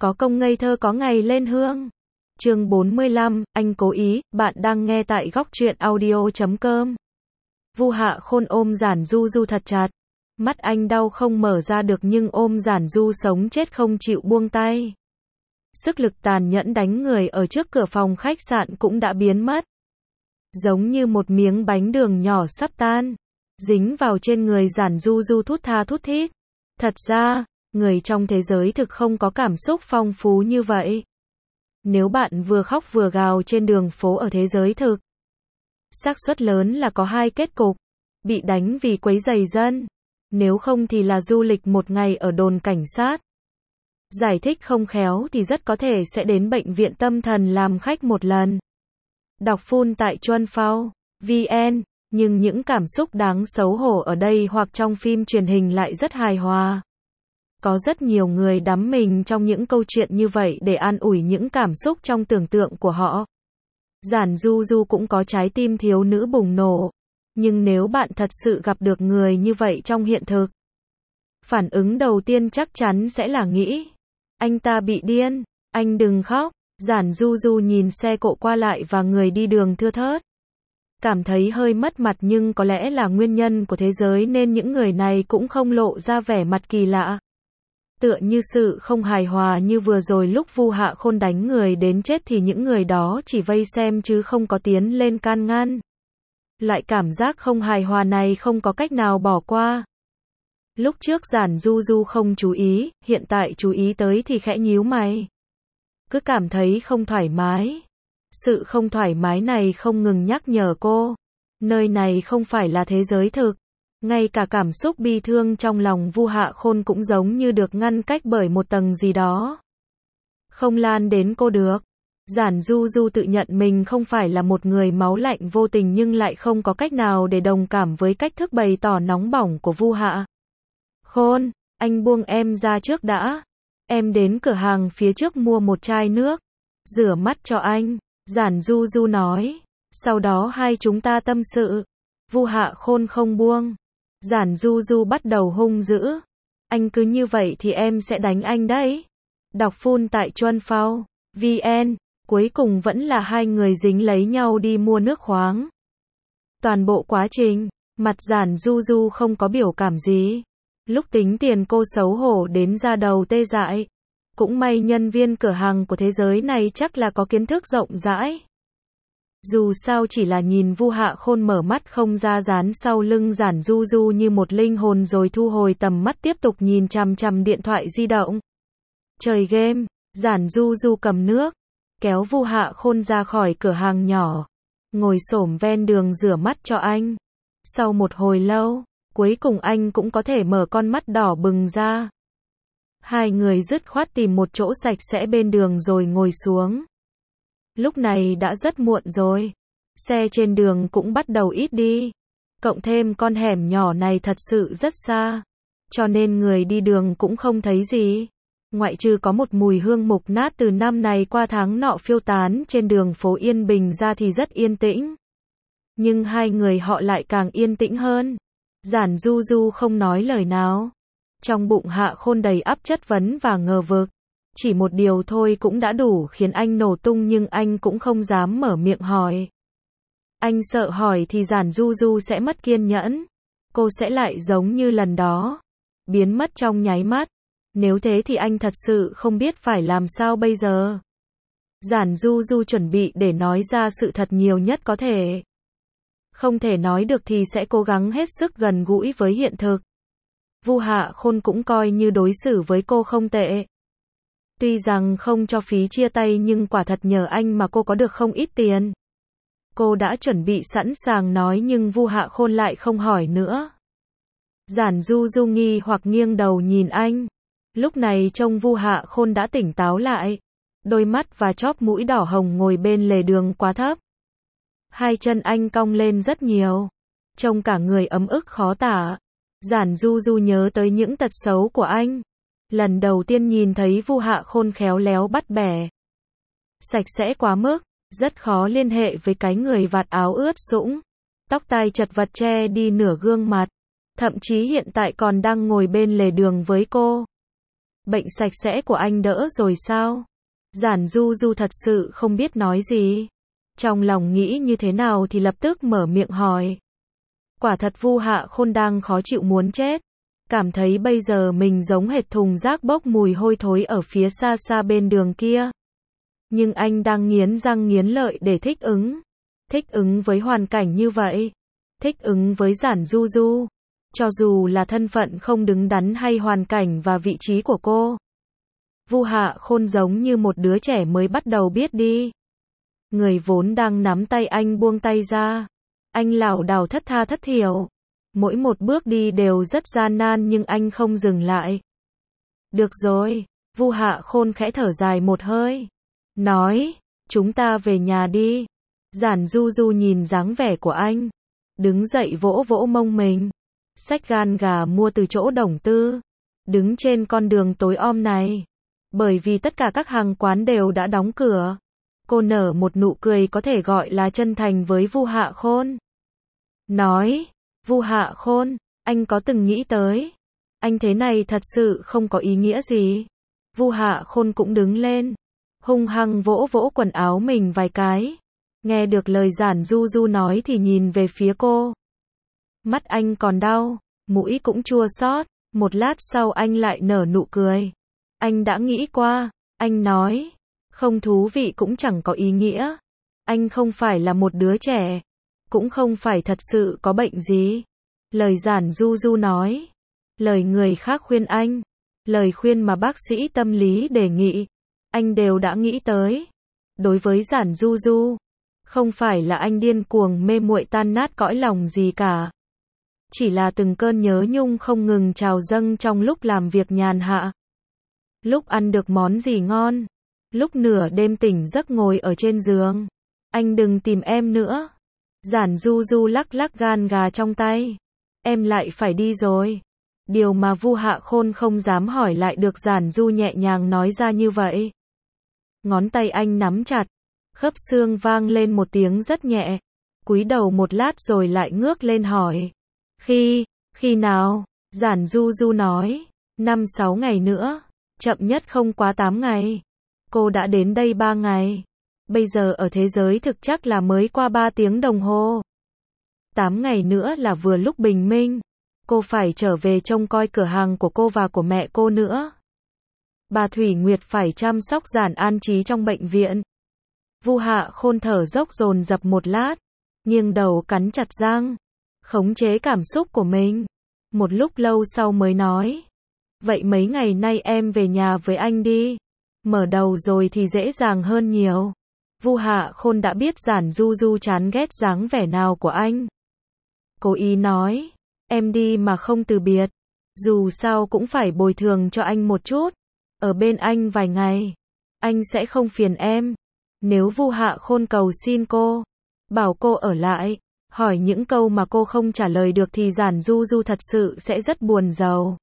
Có công ngây thơ có ngày lên hương. Chương 45, anh cố ý, bạn đang nghe tại góc truyện audio.com. Vu Hạ Khôn ôm Giản Du Du thật chặt. Mắt anh đau không mở ra được nhưng ôm Giản Du sống chết không chịu buông tay. Sức lực tàn nhẫn đánh người ở trước cửa phòng khách sạn cũng đã biến mất. Giống như một miếng bánh đường nhỏ sắp tan. Dính vào trên người Giản Du Du thút tha thút thít. Thật ra, người trong thế giới thực không có cảm xúc phong phú như vậy. Nếu bạn vừa khóc vừa gào trên đường phố ở thế giới thực, xác suất lớn là có hai kết cục. Bị đánh vì quấy rầy dân. Nếu không thì là du lịch một ngày ở đồn cảnh sát. Giải thích không khéo thì rất có thể sẽ đến bệnh viện tâm thần làm khách một lần. Đọc full tại Chuanphao.vn. Nhưng những cảm xúc đáng xấu hổ ở đây hoặc trong phim truyền hình lại rất hài hòa. Có rất nhiều người đắm mình trong những câu chuyện như vậy để an ủi những cảm xúc trong tưởng tượng của họ. Giản Du Du cũng có trái tim thiếu nữ bùng nổ. Nhưng nếu bạn thật sự gặp được người như vậy trong hiện thực, phản ứng đầu tiên chắc chắn sẽ là nghĩ, anh ta bị điên, anh đừng khóc. Giản Du Du nhìn xe cộ qua lại và người đi đường thưa thớt. Cảm thấy hơi mất mặt nhưng có lẽ là nguyên nhân của thế giới nên những người này cũng không lộ ra vẻ mặt kỳ lạ. Tựa như sự không hài hòa như vừa rồi lúc Vu Hạ Khôn đánh người đến chết thì những người đó chỉ vây xem chứ không có tiến lên can ngăn. Loại cảm giác không hài hòa này không có cách nào bỏ qua. Lúc trước Giản Du Du không chú ý, hiện tại chú ý tới thì khẽ nhíu mày. Cứ cảm thấy không thoải mái. Sự không thoải mái này không ngừng nhắc nhở cô. Nơi này không phải là thế giới thực. Ngay cả cảm xúc bi thương trong lòng Vu Hạ Khôn cũng giống như được ngăn cách bởi một tầng gì đó. Không lan đến cô được. Giản Du Du tự nhận mình không phải là một người máu lạnh vô tình nhưng lại không có cách nào để đồng cảm với cách thức bày tỏ nóng bỏng của Vu Hạ Khôn. Anh buông em ra trước đã. Em đến cửa hàng phía trước mua một chai nước. Rửa mắt cho anh. Giản Du Du nói. Sau đó hai chúng ta tâm sự. Vu Hạ Khôn không buông. Giản Du Du bắt đầu hung dữ. Anh cứ như vậy thì em sẽ đánh anh đấy. Đọc full tại Chuanphao.vn. Cuối cùng vẫn là hai người dính lấy nhau đi mua nước khoáng. Toàn bộ quá trình, mặt Giản Du Du không có biểu cảm gì. Lúc tính tiền cô xấu hổ đến da đầu tê dại. Cũng may nhân viên cửa hàng của thế giới này chắc là có kiến thức rộng rãi. Dù sao chỉ là nhìn Vu Hạ Khôn mở mắt không ra dán sau lưng Giản Du Du như một linh hồn rồi thu hồi tầm mắt tiếp tục nhìn chằm chằm điện thoại di động. Chơi game, Giản Du Du cầm nước, kéo Vu Hạ Khôn ra khỏi cửa hàng nhỏ, ngồi xổm ven đường rửa mắt cho anh. Sau một hồi lâu, cuối cùng anh cũng có thể mở con mắt đỏ bừng ra. Hai người dứt khoát tìm một chỗ sạch sẽ bên đường rồi ngồi xuống. Lúc này đã rất muộn rồi. Xe trên đường cũng bắt đầu ít đi. Cộng thêm con hẻm nhỏ này thật sự rất xa. Cho nên người đi đường cũng không thấy gì. Ngoại trừ có một mùi hương mục nát từ năm này qua tháng nọ phiêu tán trên đường phố Yên Bình ra thì rất yên tĩnh. Nhưng hai người họ lại càng yên tĩnh hơn. Giản Du Du không nói lời nào. Trong bụng Hạ Khôn đầy ắp chất vấn và ngờ vực. Chỉ một điều thôi cũng đã đủ khiến anh nổ tung nhưng anh cũng không dám mở miệng hỏi. Anh sợ hỏi thì Giản Du Du sẽ mất kiên nhẫn. Cô sẽ lại giống như lần đó. Biến mất trong nháy mắt. Nếu thế thì anh thật sự không biết phải làm sao bây giờ. Giản Du Du chuẩn bị để nói ra sự thật nhiều nhất có thể. Không thể nói được thì sẽ cố gắng hết sức gần gũi với hiện thực. Vu Hạ Khôn cũng coi như đối xử với cô không tệ. Tuy rằng không cho phí chia tay nhưng quả thật nhờ anh mà cô có được không ít tiền. Cô đã chuẩn bị sẵn sàng nói nhưng Vu Hạ Khôn lại không hỏi nữa. Giản Du Du nghi hoặc nghiêng đầu nhìn anh. Lúc này trông Vu Hạ Khôn đã tỉnh táo lại. Đôi mắt và chóp mũi đỏ hồng ngồi bên lề đường quá thấp. Hai chân anh cong lên rất nhiều. Trông cả người ấm ức khó tả. Giản Du Du nhớ tới những tật xấu của anh. Lần đầu tiên nhìn thấy Vu Hạ Khôn khéo léo bắt bẻ. Sạch sẽ quá mức, rất khó liên hệ với cái người vạt áo ướt sũng. Tóc tai chật vật che đi nửa gương mặt. Thậm chí hiện tại còn đang ngồi bên lề đường với cô. Bệnh sạch sẽ của anh đỡ rồi sao? Giản Du Du thật sự không biết nói gì. Trong lòng nghĩ như thế nào thì lập tức mở miệng hỏi. Quả thật Vu Hạ Khôn đang khó chịu muốn chết. Cảm thấy bây giờ mình giống hệt thùng rác bốc mùi hôi thối ở phía xa xa bên đường kia. Nhưng anh đang nghiến răng nghiến lợi để thích ứng. Thích ứng với hoàn cảnh như vậy. Thích ứng với Giản Du Du. Cho dù là thân phận không đứng đắn hay hoàn cảnh và vị trí của cô. Vu Hạ Khôn giống như một đứa trẻ mới bắt đầu biết đi. Người vốn đang nắm tay anh buông tay ra. Anh lảo đảo thất tha thất thiểu. Mỗi một bước đi đều rất gian nan nhưng anh không dừng lại. Được rồi, Vu Hạ Khôn khẽ thở dài một hơi. Nói, chúng ta về nhà đi. Giản Du Du nhìn dáng vẻ của anh. Đứng dậy vỗ vỗ mông mình. Xách gan gà mua từ chỗ Đồng Tư. Đứng trên con đường tối om này. Bởi vì tất cả các hàng quán đều đã đóng cửa. Cô nở một nụ cười có thể gọi là chân thành với Vu Hạ Khôn. Nói, Vu Hạ Khôn, anh có từng nghĩ tới. Anh thế này thật sự không có ý nghĩa gì. Vu Hạ Khôn cũng đứng lên. Hung hăng vỗ vỗ quần áo mình vài cái. Nghe được lời Giản Du Du nói thì nhìn về phía cô. Mắt anh còn đau, mũi cũng chua xót. Một lát sau anh lại nở nụ cười. Anh đã nghĩ qua, anh nói. Không thú vị cũng chẳng có ý nghĩa. Anh không phải là một đứa trẻ. Cũng không phải thật sự có bệnh gì. Lời Giản Du Du nói. Lời người khác khuyên anh. Lời khuyên mà bác sĩ tâm lý đề nghị. Anh đều đã nghĩ tới. Đối với Giản Du Du. Không phải là anh điên cuồng mê muội tan nát cõi lòng gì cả. Chỉ là từng cơn nhớ nhung không ngừng trào dâng trong lúc làm việc nhàn hạ. Lúc ăn được món gì ngon. Lúc nửa đêm tỉnh giấc ngồi ở trên giường. Anh đừng tìm em nữa. Giản Du Du lắc lắc gan gà trong tay. Em lại phải đi rồi. Điều mà Vu Hạ Khôn không dám hỏi lại được Giản Du nhẹ nhàng nói ra như vậy. Ngón tay anh nắm chặt. Khớp xương vang lên một tiếng rất nhẹ. Cúi đầu một lát rồi lại ngước lên hỏi. Khi nào? Giản Du Du nói. 5-6 ngày nữa. Chậm nhất không quá 8 ngày. Cô đã đến đây 3 ngày. Bây giờ ở thế giới thực chắc là mới qua 3 tiếng đồng hồ. 8 ngày nữa là vừa lúc bình minh. Cô phải trở về trông coi cửa hàng của cô và của mẹ cô nữa. Bà Thủy Nguyệt phải chăm sóc Giản an trí trong bệnh viện. Vu Hạ Khôn thở dốc dồn dập một lát. Nghiêng đầu cắn chặt răng. Khống chế cảm xúc của mình. Một lúc lâu sau mới nói. Vậy mấy ngày nay em về nhà với anh đi. Mở đầu rồi thì dễ dàng hơn nhiều. Vu Hạ Khôn đã biết Giản Du Du chán ghét dáng vẻ nào của anh. Cố ý nói. Em đi mà không từ biệt. Dù sao cũng phải bồi thường cho anh một chút. Ở bên anh vài ngày. Anh sẽ không phiền em. Nếu Vu Hạ Khôn cầu xin cô. Bảo cô ở lại. Hỏi những câu mà cô không trả lời được thì Giản Du Du thật sự sẽ rất buồn rầu.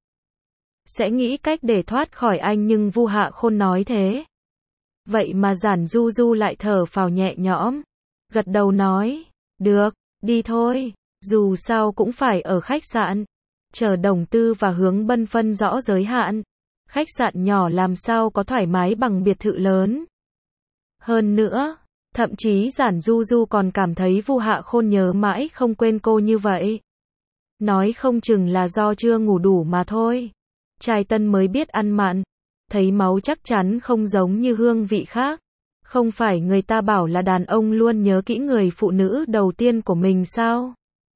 Sẽ nghĩ cách để thoát khỏi anh nhưng Vu Hạ Khôn nói thế. Vậy mà Giản Du Du lại thở phào nhẹ nhõm. Gật đầu nói. Được, đi thôi. Dù sao cũng phải ở khách sạn. Chờ Đồng Tư và Hướng Bân phân rõ giới hạn. Khách sạn nhỏ làm sao có thoải mái bằng biệt thự lớn. Hơn nữa, thậm chí Giản Du Du còn cảm thấy Vu Hạ Khôn nhớ mãi không quên cô như vậy. Nói không chừng là do chưa ngủ đủ mà thôi. Trai tân mới biết ăn mặn. Thấy máu chắc chắn không giống như hương vị khác. Không phải người ta bảo là đàn ông luôn nhớ kỹ người phụ nữ đầu tiên của mình sao?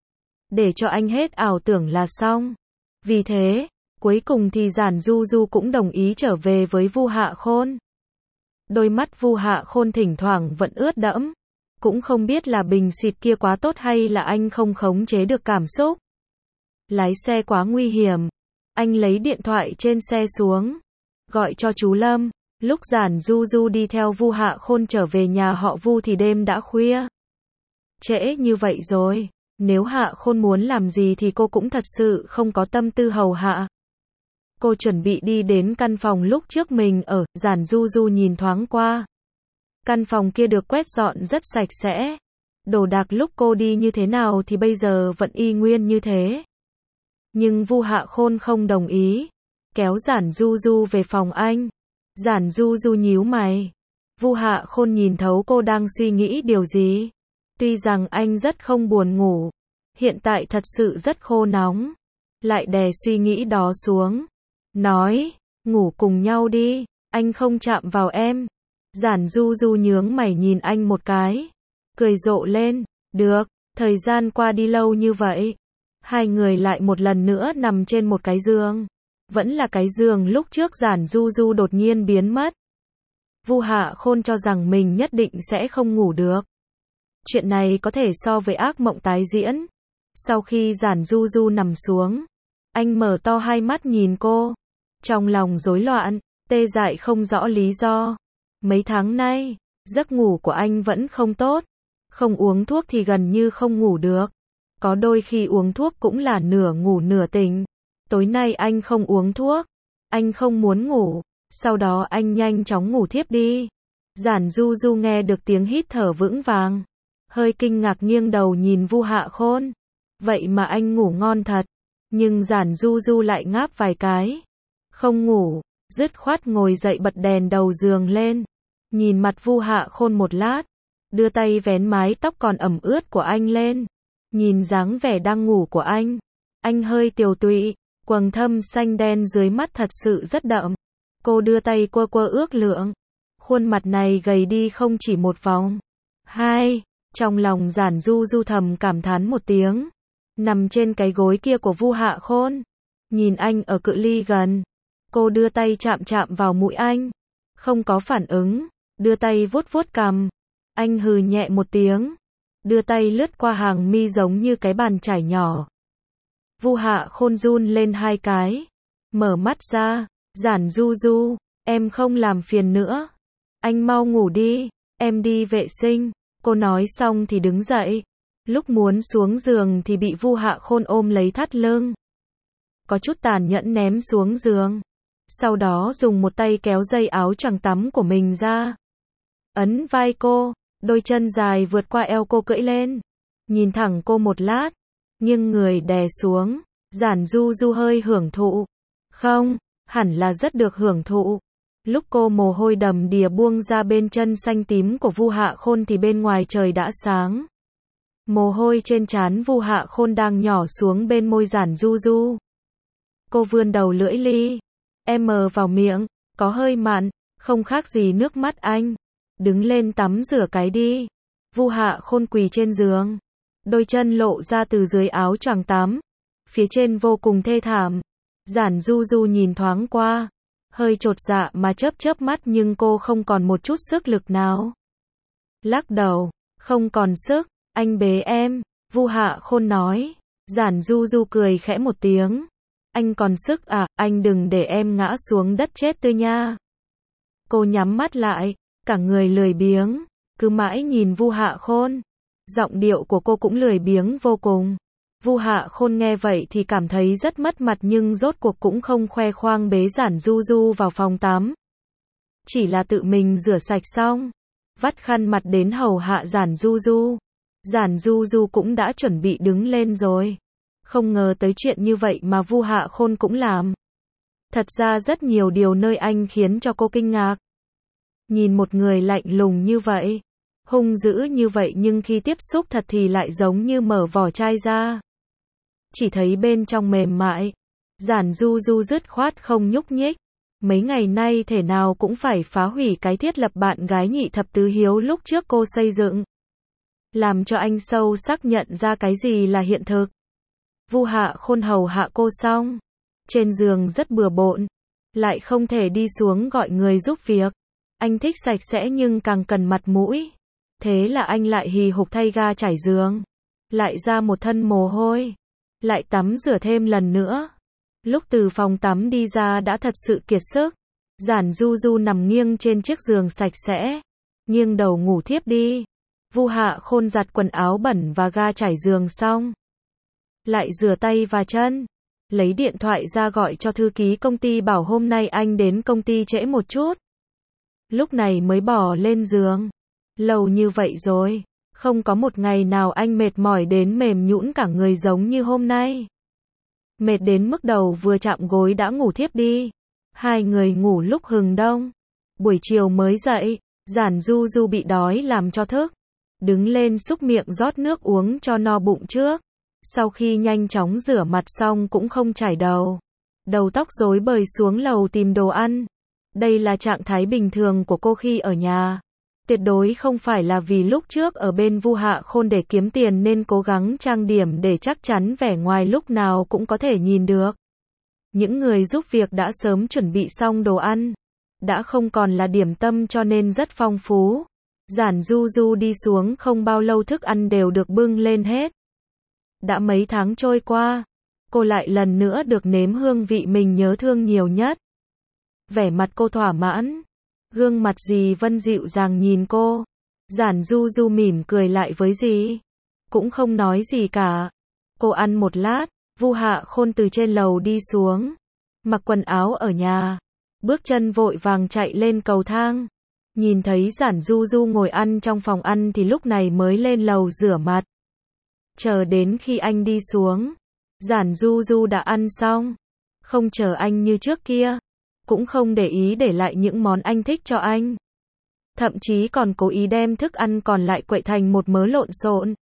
Để cho anh hết ảo tưởng là xong. Vì thế, cuối cùng thì Giản Du Du cũng đồng ý trở về với Vu Hạ Khôn. Đôi mắt Vu Hạ Khôn thỉnh thoảng vẫn ướt đẫm. Cũng không biết là bình xịt kia quá tốt hay là anh không khống chế được cảm xúc. Lái xe quá nguy hiểm. Anh lấy điện thoại trên xe xuống. Gọi cho chú Lâm. Lúc Giản Du Du đi theo Vu Hạ Khôn trở về nhà họ Vu thì đêm đã khuya. Trễ như vậy rồi. Nếu Hạ Khôn muốn làm gì thì cô cũng thật sự không có tâm tư hầu hạ. Cô chuẩn bị đi đến căn phòng lúc trước mình ở. Giản Du Du nhìn thoáng qua. Căn phòng kia được quét dọn rất sạch sẽ. Đồ đạc lúc cô đi như thế nào thì bây giờ vẫn y nguyên như thế. Nhưng Vu Hạ Khôn không đồng ý. kéo Giản Du Du về phòng anh. Giản Du Du nhíu mày. Vu Hạ Khôn nhìn thấu cô đang suy nghĩ điều gì. Tuy rằng anh rất không buồn ngủ, hiện tại thật sự rất khô nóng, lại đè suy nghĩ đó xuống. Nói, ngủ cùng nhau đi, anh không chạm vào em. Giản Du Du nhướng mày nhìn anh một cái, cười rộ lên, được, thời gian qua đi lâu như vậy. Hai người lại một lần nữa nằm trên một cái giường. Vẫn là cái giường lúc trước Giản Du Du đột nhiên biến mất. Vu Hạ Khôn cho rằng mình nhất định sẽ không ngủ được. Chuyện này có thể so với ác mộng tái diễn. Sau khi Giản Du Du nằm xuống, anh mở to hai mắt nhìn cô. Trong lòng rối loạn, tê dại không rõ lý do. Mấy tháng nay, giấc ngủ của anh vẫn không tốt. Không uống thuốc thì gần như không ngủ được. Có đôi khi uống thuốc cũng là nửa ngủ nửa tỉnh. Tối nay anh không uống thuốc. Anh không muốn ngủ. Sau đó anh nhanh chóng ngủ thiếp đi. Giản Du Du nghe được tiếng hít thở vững vàng. Hơi kinh ngạc nghiêng đầu nhìn Vu Hạ Khôn. Vậy mà anh ngủ ngon thật. Nhưng Giản Du Du lại ngáp vài cái. Không ngủ, dứt khoát ngồi dậy bật đèn đầu giường lên. Nhìn mặt Vu Hạ Khôn một lát. Đưa tay vén mái tóc còn ẩm ướt của anh lên. Nhìn dáng vẻ đang ngủ của anh. Anh hơi tiều tụy, quầng thâm xanh đen dưới mắt thật sự rất đậm. Cô đưa tay quơ quơ ước lượng. Khuôn mặt này gầy đi không chỉ một vòng. Hai, trong lòng Giản Du Du thầm cảm thán một tiếng. Nằm trên cái gối kia của Vu Hạ Khôn. Nhìn anh ở cự ly gần. Cô đưa tay chạm chạm vào mũi anh. Không có phản ứng. Đưa tay vuốt vuốt cằm. Anh hừ nhẹ một tiếng. Đưa tay lướt qua hàng mi giống như cái bàn chải nhỏ. Vu Hạ Khôn run lên hai cái. Mở mắt ra. Giản Du Du, em không làm phiền nữa. Anh mau ngủ đi, em đi vệ sinh. Cô nói xong thì đứng dậy. Lúc muốn xuống giường thì bị Vu Hạ Khôn ôm lấy thắt lưng. Có chút tàn nhẫn ném xuống giường. Sau đó dùng một tay kéo dây áo choàng tắm của mình ra. Ấn vai cô, đôi chân dài vượt qua eo cô cưỡi lên. Nhìn thẳng cô một lát, nghiêng người đè xuống. Giản Du Du hơi hưởng thụ. Không, hẳn là rất được hưởng thụ. Lúc cô mồ hôi đầm đìa buông ra bên chân xanh tím của Vu Hạ Khôn thì bên ngoài trời đã sáng. Mồ hôi trên trán Vu Hạ Khôn đang nhỏ xuống bên môi Giản Du Du. Cô vươn đầu lưỡi li. Em mờ vào miệng, có hơi mặn, không khác gì nước mắt anh. Đứng lên tắm rửa cái đi. Vu Hạ Khôn quỳ trên giường. Đôi chân lộ ra từ dưới áo choàng tắm. Phía trên vô cùng thê thảm. Giản Du Du nhìn thoáng qua. Hơi chột dạ mà chớp chớp mắt nhưng cô không còn một chút sức lực nào. Lắc đầu. Không còn sức. Anh bế em. Vu Hạ Khôn nói. Giản Du Du cười khẽ một tiếng. Anh còn sức à, anh đừng để em ngã xuống đất chết tươi nha. Cô nhắm mắt lại. Cả người lười biếng. Cứ mãi nhìn Vu Hạ Khôn. Giọng điệu của cô cũng lười biếng vô cùng. Vu Hạ Khôn nghe vậy thì cảm thấy rất mất mặt nhưng rốt cuộc cũng không khoe khoang bế Giản Du Du vào phòng tắm. Chỉ là tự mình rửa sạch xong. Vắt khăn mặt đến hầu hạ Giản Du Du. Giản Du Du cũng đã chuẩn bị đứng lên rồi. Không ngờ tới chuyện như vậy mà Vu Hạ Khôn cũng làm. Thật ra rất nhiều điều nơi anh khiến cho cô kinh ngạc. Nhìn một người lạnh lùng như vậy, hung dữ như vậy nhưng khi tiếp xúc thật thì lại giống như mở vỏ chai ra. Chỉ thấy bên trong mềm mại. Giản Du Du dứt khoát không nhúc nhích. Mấy ngày nay thể nào cũng phải phá hủy cái thiết lập bạn gái nhị thập tứ hiếu lúc trước cô xây dựng. Làm cho anh sâu sắc nhận ra cái gì là hiện thực. Vu Hạ Khôn hầu hạ cô xong. Trên giường rất bừa bộn. Lại không thể đi xuống gọi người giúp việc. Anh thích sạch sẽ nhưng càng cần mặt mũi. Thế là anh lại hì hục thay ga trải giường. Lại ra một thân mồ hôi. Lại tắm rửa thêm lần nữa. Lúc từ phòng tắm đi ra đã thật sự kiệt sức. Giản Du Du nằm nghiêng trên chiếc giường sạch sẽ. Nghiêng đầu ngủ thiếp đi. Vu Hạ Khôn giặt quần áo bẩn và ga trải giường xong. Lại rửa tay và chân. Lấy điện thoại ra gọi cho thư ký công ty bảo hôm nay anh đến công ty trễ một chút. Lúc này mới bỏ lên giường. Lâu như vậy rồi. Không có một ngày nào anh mệt mỏi đến mềm nhũn cả người giống như hôm nay. Mệt đến mức đầu vừa chạm gối đã ngủ thiếp đi. Hai người ngủ lúc hừng đông. Buổi chiều mới dậy, Giản Du Du bị đói làm cho thức. Đứng lên xúc miệng rót nước uống cho no bụng trước. Sau khi nhanh chóng rửa mặt xong cũng không chải đầu. Đầu tóc rối bời xuống lầu tìm đồ ăn. Đây là trạng thái bình thường của cô khi ở nhà. Tuyệt đối không phải là vì lúc trước ở bên Vu Hạ Khôn để kiếm tiền nên cố gắng trang điểm để chắc chắn vẻ ngoài lúc nào cũng có thể nhìn được. Những người giúp việc đã sớm chuẩn bị xong đồ ăn. Đã không còn là điểm tâm cho nên rất phong phú. Giản Du Du đi xuống không bao lâu thức ăn đều được bưng lên hết. Đã mấy tháng trôi qua, cô lại lần nữa được nếm hương vị mình nhớ thương nhiều nhất. Vẻ mặt cô thỏa mãn. Gương mặt dì Vân dịu dàng nhìn cô. Giản Du Du mỉm cười lại với dì. Cũng không nói gì cả. Cô ăn một lát, Vu Hạ Khôn từ trên lầu đi xuống. Mặc quần áo ở nhà. Bước chân vội vàng chạy lên cầu thang. Nhìn thấy Giản Du Du ngồi ăn trong phòng ăn thì lúc này mới lên lầu rửa mặt. Chờ đến khi anh đi xuống, Giản Du Du đã ăn xong. Không chờ anh như trước kia. Cũng không để ý để lại những món anh thích cho anh. Thậm chí còn cố ý đem thức ăn còn lại quậy thành một mớ lộn xộn.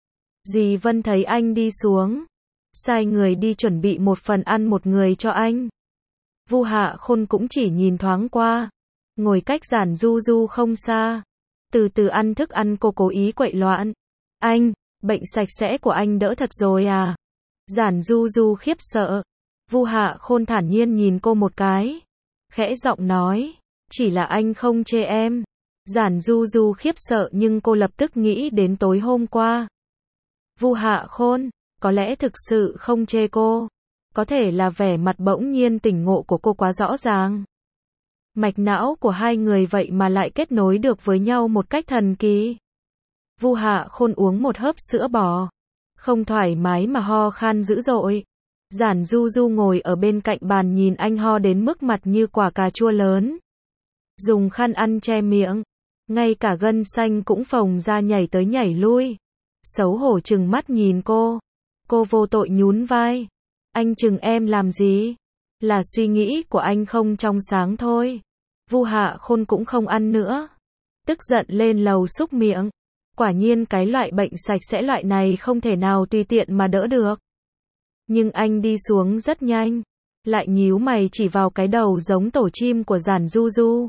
Dì Vân thấy anh đi xuống, sai người đi chuẩn bị một phần ăn một người cho anh. Vu Hạ Khôn cũng chỉ nhìn thoáng qua, ngồi cách Giản Du Du không xa. Từ từ ăn thức ăn cô cố ý quậy loạn. Anh, bệnh sạch sẽ của anh đỡ thật rồi à? Giản Du Du khiếp sợ. Vu Hạ Khôn thản nhiên nhìn cô một cái. Khẽ giọng nói, chỉ là anh không chê em. Giản Du Du khiếp sợ nhưng cô lập tức nghĩ đến tối hôm qua. Vu Hạ Khôn, có lẽ thực sự không chê cô. Có thể là vẻ mặt bỗng nhiên tỉnh ngộ của cô quá rõ ràng. Mạch não của hai người vậy mà lại kết nối được với nhau một cách thần kỳ. Vu Hạ Khôn uống một hớp sữa bò. Không thoải mái mà ho khan dữ dội. Giản Du Du ngồi ở bên cạnh bàn nhìn anh ho đến mức mặt như quả cà chua lớn. Dùng khăn ăn che miệng. Ngay cả gân xanh cũng phồng ra nhảy tới nhảy lui. Xấu hổ trừng mắt nhìn cô. Cô vô tội nhún vai. Anh chừng em làm gì? Là suy nghĩ của anh không trong sáng thôi. Vu Hạ Khôn cũng không ăn nữa. Tức giận lên lầu xúc miệng. Quả nhiên cái loại bệnh sạch sẽ loại này không thể nào tùy tiện mà đỡ được. Nhưng anh đi xuống rất nhanh. Lại nhíu mày chỉ vào cái đầu giống tổ chim của Giản Du Du.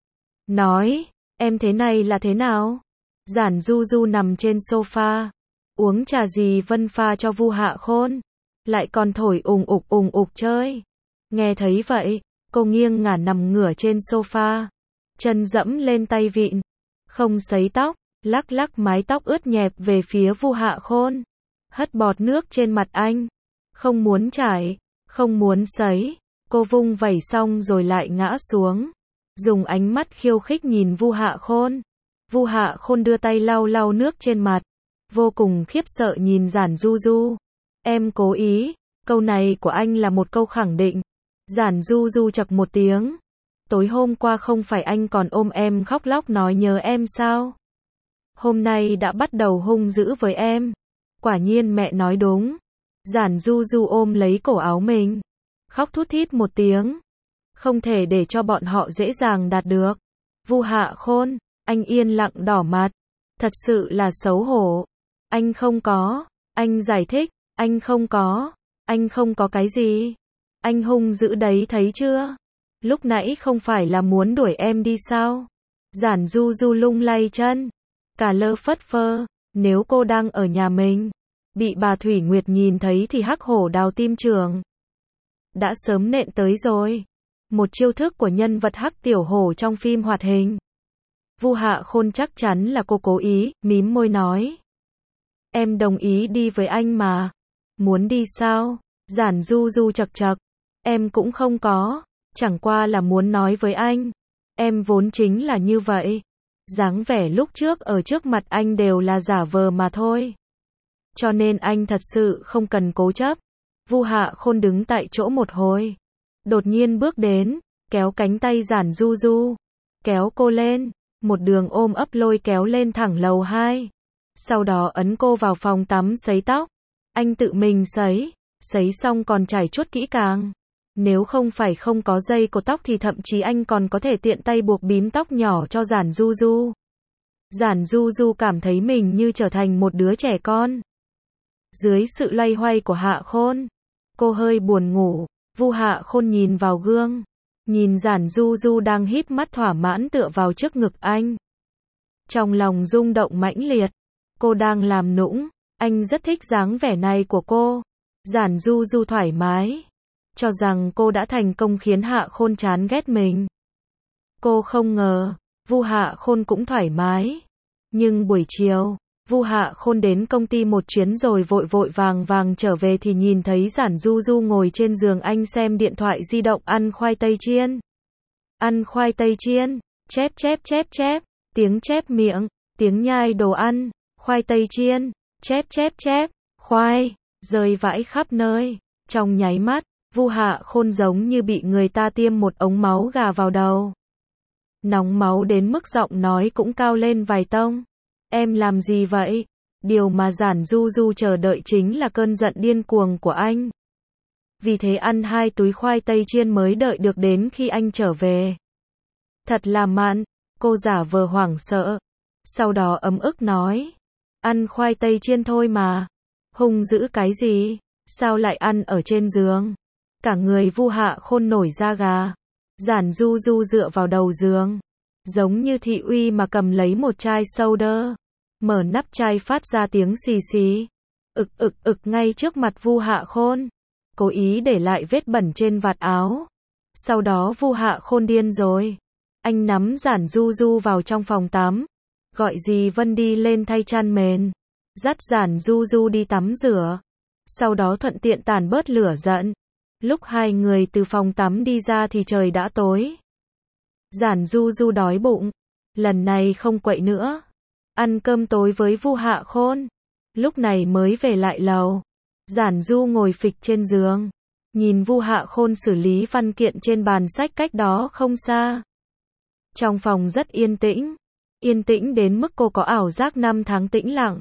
Nói, em thế này là thế nào? Giản Du Du nằm trên sofa. Uống trà dì Vân pha cho Vu Hạ Khôn. Lại còn thổi ùng ục chơi. Nghe thấy vậy, cô nghiêng ngả nằm ngửa trên sofa. Chân dẫm lên tay vịn. Không sấy tóc, lắc lắc mái tóc ướt nhẹp về phía Vu Hạ Khôn. Hất bọt nước trên mặt anh. Không muốn chải, không muốn sấy. Cô vung vẩy xong rồi lại ngã xuống. Dùng ánh mắt khiêu khích nhìn Vu Hạ Khôn. Vu Hạ Khôn đưa tay lau lau nước trên mặt. Vô cùng khiếp sợ nhìn Giản Du Du. Em cố ý. Câu này của anh là một câu khẳng định. Giản Du Du chậc một tiếng. Tối hôm qua không phải anh còn ôm em khóc lóc nói nhớ em sao? Hôm nay đã bắt đầu hung dữ với em. Quả nhiên mẹ nói đúng. Giản Du Du ôm lấy cổ áo mình. Khóc thút thít một tiếng. Không thể để cho bọn họ dễ dàng đạt được. Vu Hạ Khôn, anh yên lặng đỏ mặt. Thật sự là xấu hổ. Anh không có. Anh giải thích. Anh không có. Anh không có cái gì. Anh hung dữ đấy thấy chưa? Lúc nãy không phải là muốn đuổi em đi sao? Giản Du Du lung lay chân. Cả lơ phất phơ. Nếu cô đang ở nhà mình. Bị bà Thủy Nguyệt nhìn thấy thì hắc hổ đào tim trường. Đã sớm nện tới rồi. Một chiêu thức của nhân vật hắc tiểu hổ trong phim hoạt hình. Vu Hạ Khôn chắc chắn là cô cố ý, mím môi nói. Em đồng ý đi với anh mà. Muốn đi sao? Giản Du Du chậc chậc. Em cũng không có. Chẳng qua là muốn nói với anh. Em vốn chính là như vậy. Dáng vẻ lúc trước ở trước mặt anh đều là giả vờ mà thôi. Cho nên anh thật sự không cần cố chấp. Vu Hạ Khôn đứng tại chỗ một hồi. Đột nhiên bước đến, kéo cánh tay Giản Du Du. Kéo cô lên, một đường ôm ấp lôi kéo lên thẳng lầu 2. Sau đó ấn cô vào phòng tắm sấy tóc. Anh tự mình sấy, Sấy xong còn trải chuốt kỹ càng. Nếu không phải không có dây cột tóc thì thậm chí anh còn có thể tiện tay buộc bím tóc nhỏ cho Giản Du Du. Giản Du Du cảm thấy mình như trở thành một đứa trẻ con. Dưới sự loay hoay của Hạ Khôn, cô hơi buồn ngủ. Vu Hạ Khôn nhìn vào gương, nhìn Giản Du Du đang híp mắt thỏa mãn tựa vào trước ngực anh. Trong lòng rung động mãnh liệt, cô đang làm nũng, anh rất thích dáng vẻ này của cô. Giản Du Du thoải mái, cho rằng cô đã thành công khiến Hạ Khôn chán ghét mình. Cô không ngờ, Vu Hạ Khôn cũng thoải mái. Nhưng buổi chiều, Vu Hạ Khôn đến công ty một chuyến rồi vội vội vàng vàng trở về thì nhìn thấy Giản Du Du ngồi trên giường anh xem điện thoại di động ăn khoai tây chiên. Ăn khoai tây chiên, chép chép chép chép, tiếng chép miệng, tiếng nhai đồ ăn, khoai tây chiên, chép chép chép, khoai, rơi vãi khắp nơi. Trong nháy mắt, Vu Hạ Khôn giống như bị người ta tiêm một ống máu gà vào đầu. Nóng máu đến mức giọng nói cũng cao lên vài tông. Em làm gì vậy? Điều mà Giản Du Du chờ đợi chính là cơn giận điên cuồng của anh. Vì thế ăn 2 túi khoai tây chiên mới đợi được đến khi anh trở về. Thật là mặn, cô giả vờ hoảng sợ. Sau đó ấm ức nói. Ăn khoai tây chiên thôi mà. Hung dữ cái gì? Sao lại ăn ở trên giường? Cả người Vu Hạ Khôn nổi da gà. Giản Du Du dựa vào đầu giường, giống như thị uy mà cầm lấy một chai soda. Mở nắp chai phát ra tiếng xì xì. Ực ngay trước mặt Vu Hạ Khôn. Cố ý để lại vết bẩn trên vạt áo. Sau đó Vu Hạ Khôn điên rồi. Anh nắm Giản Du Du vào trong phòng tắm. Gọi dì Vân đi lên thay chăn mền. Dắt Giản Du Du đi tắm rửa. Sau đó thuận tiện tản bớt lửa giận. Lúc hai người từ phòng tắm đi ra thì trời đã tối. Giản Du Du đói bụng. Lần này không quậy nữa. Ăn cơm tối với Vu Hạ Khôn. Lúc này mới về lại lầu. Giản Du ngồi phịch trên giường. Nhìn Vu Hạ Khôn xử lý văn kiện trên bàn sách cách đó không xa. Trong phòng rất yên tĩnh. Yên tĩnh đến mức cô có ảo giác 5 tháng tĩnh lặng.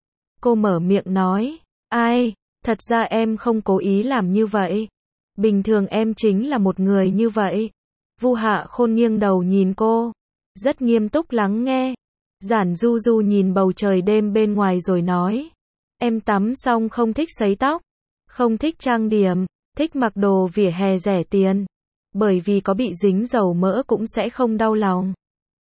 Cô mở miệng nói. Ai, thật ra em không cố ý làm như vậy. Bình thường em chính là một người như vậy. Vu Hạ Khôn nghiêng đầu nhìn cô. Rất nghiêm túc lắng nghe. Giản Du Du nhìn bầu trời đêm bên ngoài rồi nói. Em tắm xong không thích sấy tóc. Không thích trang điểm. Thích mặc đồ vỉa hè rẻ tiền. Bởi vì có bị dính dầu mỡ cũng sẽ không đau lòng.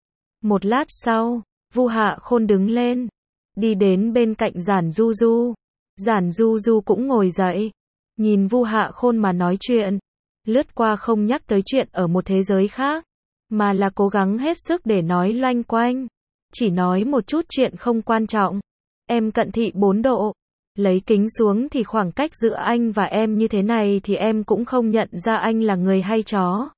Một lát sau, Vu Hạ Khôn đứng lên. Đi đến bên cạnh Giản Du Du. Giản Du Du cũng ngồi dậy. Nhìn Vu Hạ Khôn mà nói chuyện. Lướt qua không nhắc tới chuyện ở một thế giới khác. Mà là cố gắng hết sức để nói loanh quanh. Chỉ nói một chút chuyện không quan trọng. Em cận thị 4 độ. Lấy kính xuống thì khoảng cách giữa anh và em như thế này thì em cũng không nhận ra anh là người hay chó.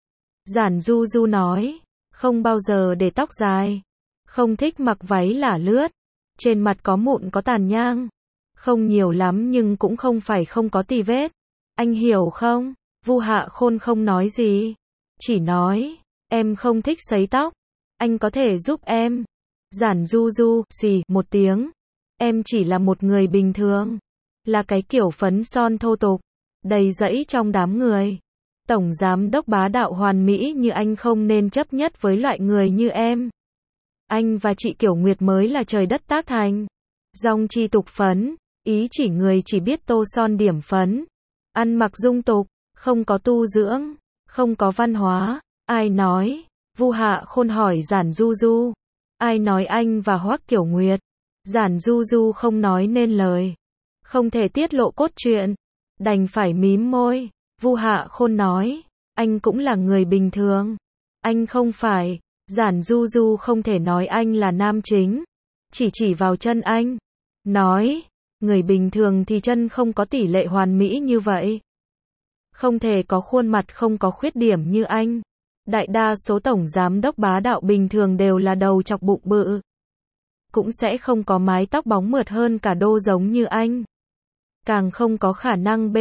Giản Du Du nói. Không bao giờ để tóc dài. Không thích mặc váy lả lướt. Trên mặt có mụn có tàn nhang. Không nhiều lắm nhưng cũng không phải không có tì vết. Anh hiểu không? Vu Hạ Khôn không nói gì. Chỉ nói. Em không thích sấy tóc. Anh có thể giúp em. Giản Du Du xì một tiếng. Em chỉ là một người bình thường. Là cái kiểu phấn son thô tục. Đầy rẫy trong đám người. Tổng giám đốc bá đạo hoàn mỹ như anh không nên chấp nhất với loại người như em. Anh và chị Kiểu Nguyệt mới là trời đất tác thành. Dòng chi tục phấn. Ý chỉ người chỉ biết tô son điểm phấn. Ăn mặc dung tục. Không có tu dưỡng. Không có văn hóa. Ai nói? Vu Hạ Khôn hỏi Giản Du Du. Ai nói anh và Hoắc Kiểu Nguyệt? Giản Du Du không nói nên lời. Không thể tiết lộ cốt truyện. Đành phải mím môi. Vu Hạ Khôn nói. Anh cũng là người bình thường. Anh không phải. Giản Du Du không thể nói anh là nam chính. Chỉ vào chân anh. Nói. Người bình thường thì chân không có tỷ lệ hoàn mỹ như vậy. Không thể có khuôn mặt không có khuyết điểm như anh. Đại đa số tổng giám đốc bá đạo bình thường đều là đầu chọc bụng bự. Cũng sẽ không có mái tóc bóng mượt hơn cả đô giống như anh. Càng không có khả năng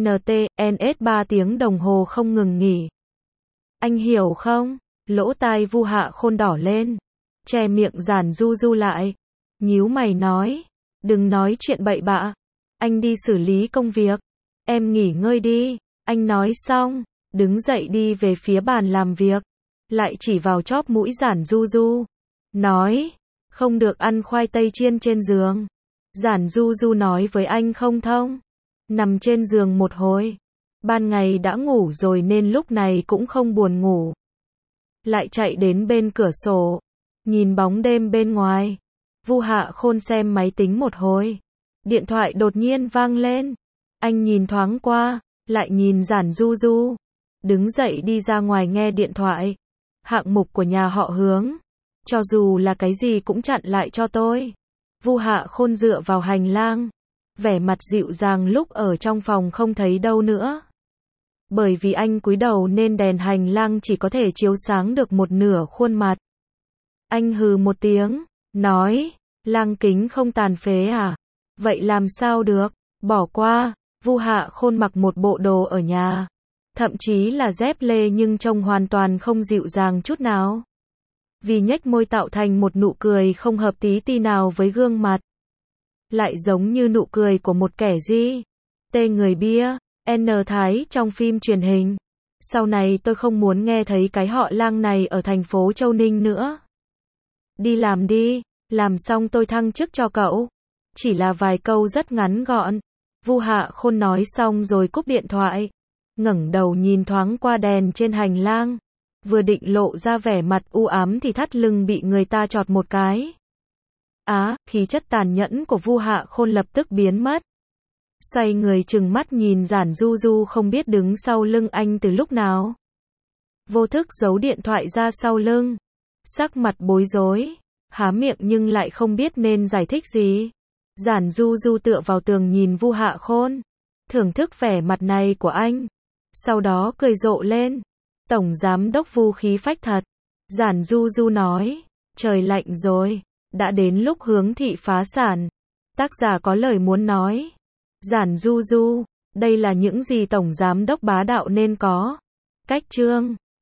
BNTNS 3 tiếng đồng hồ không ngừng nghỉ. Anh hiểu không? Lỗ tai Vu Hạ Khôn đỏ lên. Che miệng Giản Du Du lại. Nhíu mày nói. Đừng nói chuyện bậy bạ. Anh đi xử lý công việc. em nghỉ ngơi đi. Anh nói xong, đứng dậy đi về phía bàn làm việc, lại chỉ vào chóp mũi Giản Du Du, nói, không được ăn khoai tây chiên trên giường. Giản Du Du nói với anh không thông, nằm trên giường một hồi, ban ngày đã ngủ rồi nên lúc này cũng không buồn ngủ. Lại chạy đến bên cửa sổ, nhìn bóng đêm bên ngoài. Vu Hạ Khôn xem máy tính một hồi, điện thoại đột nhiên vang lên. Anh nhìn thoáng qua, lại nhìn Giản Du Du, đứng dậy đi ra ngoài nghe điện thoại. Hạng mục của nhà họ Hướng, cho dù là cái gì cũng chặn lại cho tôi. Vu Hạ Khôn dựa vào hành lang, vẻ mặt dịu dàng lúc ở trong phòng không thấy đâu nữa. Bởi vì anh cúi đầu nên đèn hành lang chỉ có thể chiếu sáng được một nửa khuôn mặt. Anh hừ một tiếng, nói, lang kính không tàn phế à? Vậy làm sao được, bỏ qua. Vu Hạ Khôn mặc một bộ đồ ở nhà, thậm chí là dép lê nhưng trông hoàn toàn không dịu dàng chút nào. Vì nhếch môi tạo thành một nụ cười không hợp tí ti nào với gương mặt. Lại giống như nụ cười của một kẻ gì? Tê người bia, N Thái trong phim truyền hình. Sau này tôi không muốn nghe thấy cái họ Lang này ở thành phố Châu Ninh nữa. Đi làm đi, làm xong tôi thăng chức cho cậu. Chỉ là vài câu rất ngắn gọn. Vu Hạ Khôn nói xong rồi cúp điện thoại, ngẩng đầu nhìn thoáng qua đèn trên hành lang, vừa định lộ ra vẻ mặt u ám thì thắt lưng bị người ta chọt một cái. Khí chất tàn nhẫn của Vu Hạ Khôn lập tức biến mất. Xoay người trừng mắt nhìn Giản Du Du không biết đứng sau lưng anh từ lúc nào. Vô thức giấu điện thoại ra sau lưng, sắc mặt bối rối, há miệng nhưng lại không biết nên giải thích gì. Giản Du Du tựa vào tường nhìn Vu Hạ Khôn, thưởng thức vẻ mặt này của anh, sau đó cười rộ lên. Tổng giám đốc Vu khí phách thật. Giản Du Du nói, trời lạnh rồi, đã đến lúc Hướng thị phá sản. Tác giả có lời muốn nói. Giản Du Du, đây là những gì tổng giám đốc bá đạo nên có. Cách chương